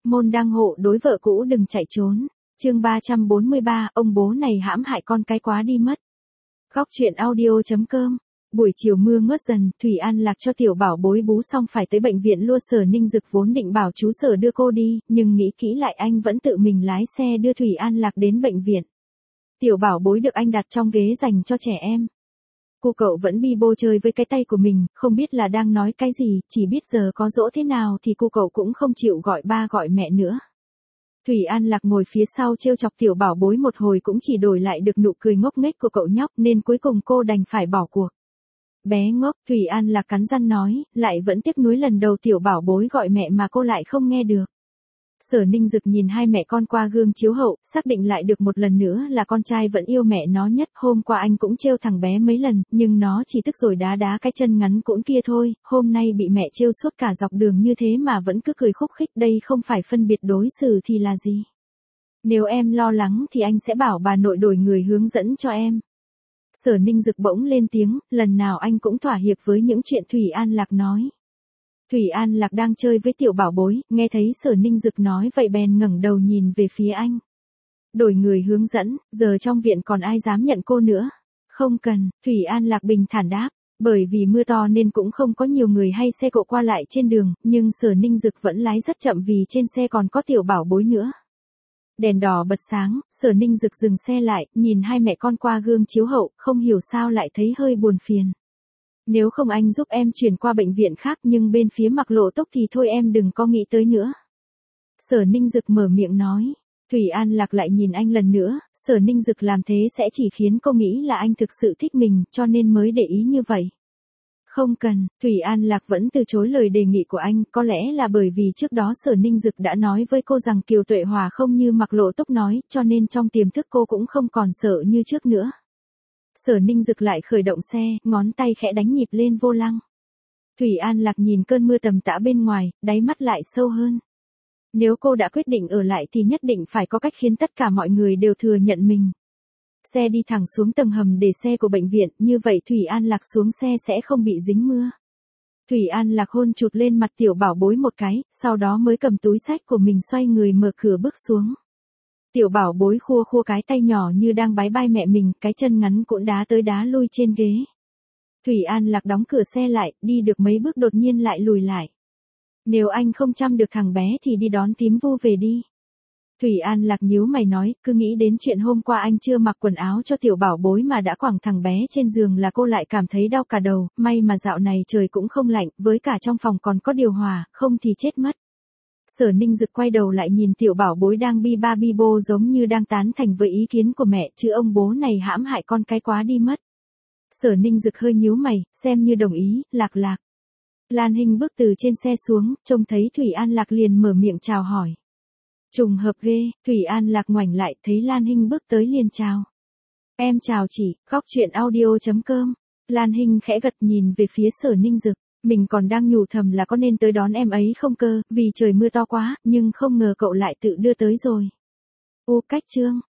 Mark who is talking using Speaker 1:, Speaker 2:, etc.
Speaker 1: môn đăng hộ đối vợ cũ đừng chạy trốn. Chương 343, ông bố này hãm hại con cái quá đi mất. Góc truyện audio.com. Buổi chiều mưa ngớt dần, Thủy An Lạc cho tiểu bảo bối bú xong phải tới bệnh viện Lua. Sở Ninh Dực vốn định bảo chú Sở đưa cô đi, nhưng nghĩ kỹ lại anh vẫn tự mình lái xe đưa Thủy An Lạc đến bệnh viện. Tiểu bảo bối được anh đặt trong ghế dành cho trẻ em. Cô cậu vẫn bi bô chơi với cái tay của mình, không biết là đang nói cái gì, chỉ biết giờ có dỗ thế nào thì cô cậu cũng không chịu gọi ba gọi mẹ nữa. Thủy An Lạc ngồi phía sau trêu chọc tiểu bảo bối một hồi cũng chỉ đổi lại được nụ cười ngốc nghếch của cậu nhóc, nên cuối cùng cô đành phải bỏ cuộc. Bé ngốc, Thủy An Lạc cắn răng nói, lại vẫn tiếc nuối lần đầu tiểu bảo bối gọi mẹ mà cô lại không nghe được. Sở Ninh Dực nhìn hai mẹ con qua gương chiếu hậu, xác định lại được một lần nữa là con trai vẫn yêu mẹ nó nhất. Hôm qua anh cũng trêu thằng bé mấy lần, nhưng nó chỉ tức rồi đá đá cái chân ngắn cũn kia thôi. Hôm nay bị mẹ trêu suốt cả dọc đường như thế mà vẫn cứ cười khúc khích, đây không phải phân biệt đối xử thì là gì? Nếu em lo lắng thì anh sẽ bảo bà nội đổi người hướng dẫn cho em. Sở Ninh Dực bỗng lên tiếng, lần nào anh cũng thỏa hiệp với những chuyện Thủy An Lạc nói. Thủy An Lạc đang chơi với tiểu bảo bối, nghe thấy Sở Ninh Dực nói vậy bèn ngẩng đầu nhìn về phía anh. Đổi người hướng dẫn, giờ trong viện còn ai dám nhận cô nữa? Không cần, Thủy An Lạc bình thản đáp. Bởi vì mưa to nên cũng không có nhiều người hay xe cộ qua lại trên đường, nhưng Sở Ninh Dực vẫn lái rất chậm vì trên xe còn có tiểu bảo bối nữa. Đèn đỏ bật sáng, Sở Ninh Dực dừng xe lại, nhìn hai mẹ con qua gương chiếu hậu, không hiểu sao lại thấy hơi buồn phiền. Nếu không anh giúp em chuyển qua bệnh viện khác, nhưng bên phía Mạc Lộ Túc thì thôi em đừng có nghĩ tới nữa. Sở Ninh Dực mở miệng nói. Thủy An Lạc lại nhìn anh lần nữa, Sở Ninh Dực làm thế sẽ chỉ khiến cô nghĩ là anh thực sự thích mình, cho nên mới để ý như vậy. Không cần, Thủy An Lạc vẫn từ chối lời đề nghị của anh, có lẽ là bởi vì trước đó Sở Ninh Dực đã nói với cô rằng Kiều Tuệ Hòa không như Mạc Lộ Túc nói, cho nên trong tiềm thức cô cũng không còn sợ như trước nữa. Sở Ninh Dực lại khởi động xe, ngón tay khẽ đánh nhịp lên vô lăng. Thủy An Lạc nhìn cơn mưa tầm tã bên ngoài, đáy mắt lại sâu hơn. Nếu cô đã quyết định ở lại thì nhất định phải có cách khiến tất cả mọi người đều thừa nhận mình. Xe đi thẳng xuống tầng hầm để xe của bệnh viện, như vậy Thủy An Lạc xuống xe sẽ không bị dính mưa. Thủy An Lạc hôn chụt lên mặt tiểu bảo bối một cái, sau đó mới cầm túi xách của mình xoay người mở cửa bước xuống. Tiểu bảo bối khua khua cái tay nhỏ như đang bái bai mẹ mình, cái chân ngắn cũng đá tới đá lui trên ghế. Thủy An Lạc đóng cửa xe lại, đi được mấy bước đột nhiên lại lùi lại. Nếu anh không chăm được thằng bé thì đi đón tím Vu về đi. Thủy An Lạc nhíu mày nói, cứ nghĩ đến chuyện hôm qua anh chưa mặc quần áo cho tiểu bảo bối mà đã quẳng thằng bé trên giường là cô lại cảm thấy đau cả đầu, may mà dạo này trời cũng không lạnh, với cả trong phòng còn có điều hòa, không thì chết mất. Sở Ninh Dực quay đầu lại nhìn tiểu bảo bối đang bi ba bi bô giống như đang tán thành với ý kiến của mẹ, chứ ông bố này hãm hại con cái quá đi mất. Sở Ninh Dực hơi nhíu mày, xem như đồng ý, Lạc Lạc. Lan Hinh bước từ trên xe xuống, trông thấy Thủy An Lạc liền mở miệng chào hỏi. Trùng hợp ghê, Thủy An Lạc ngoảnh lại thấy Lan Hinh bước tới liền chào. Em chào chị, góc truyện audio.com. Lan Hinh khẽ gật nhìn về phía Sở Ninh Dực. Mình còn đang nhủ thầm là có nên tới đón em ấy không cơ, vì trời mưa to quá, nhưng không ngờ cậu lại tự đưa tới rồi. Cách chương.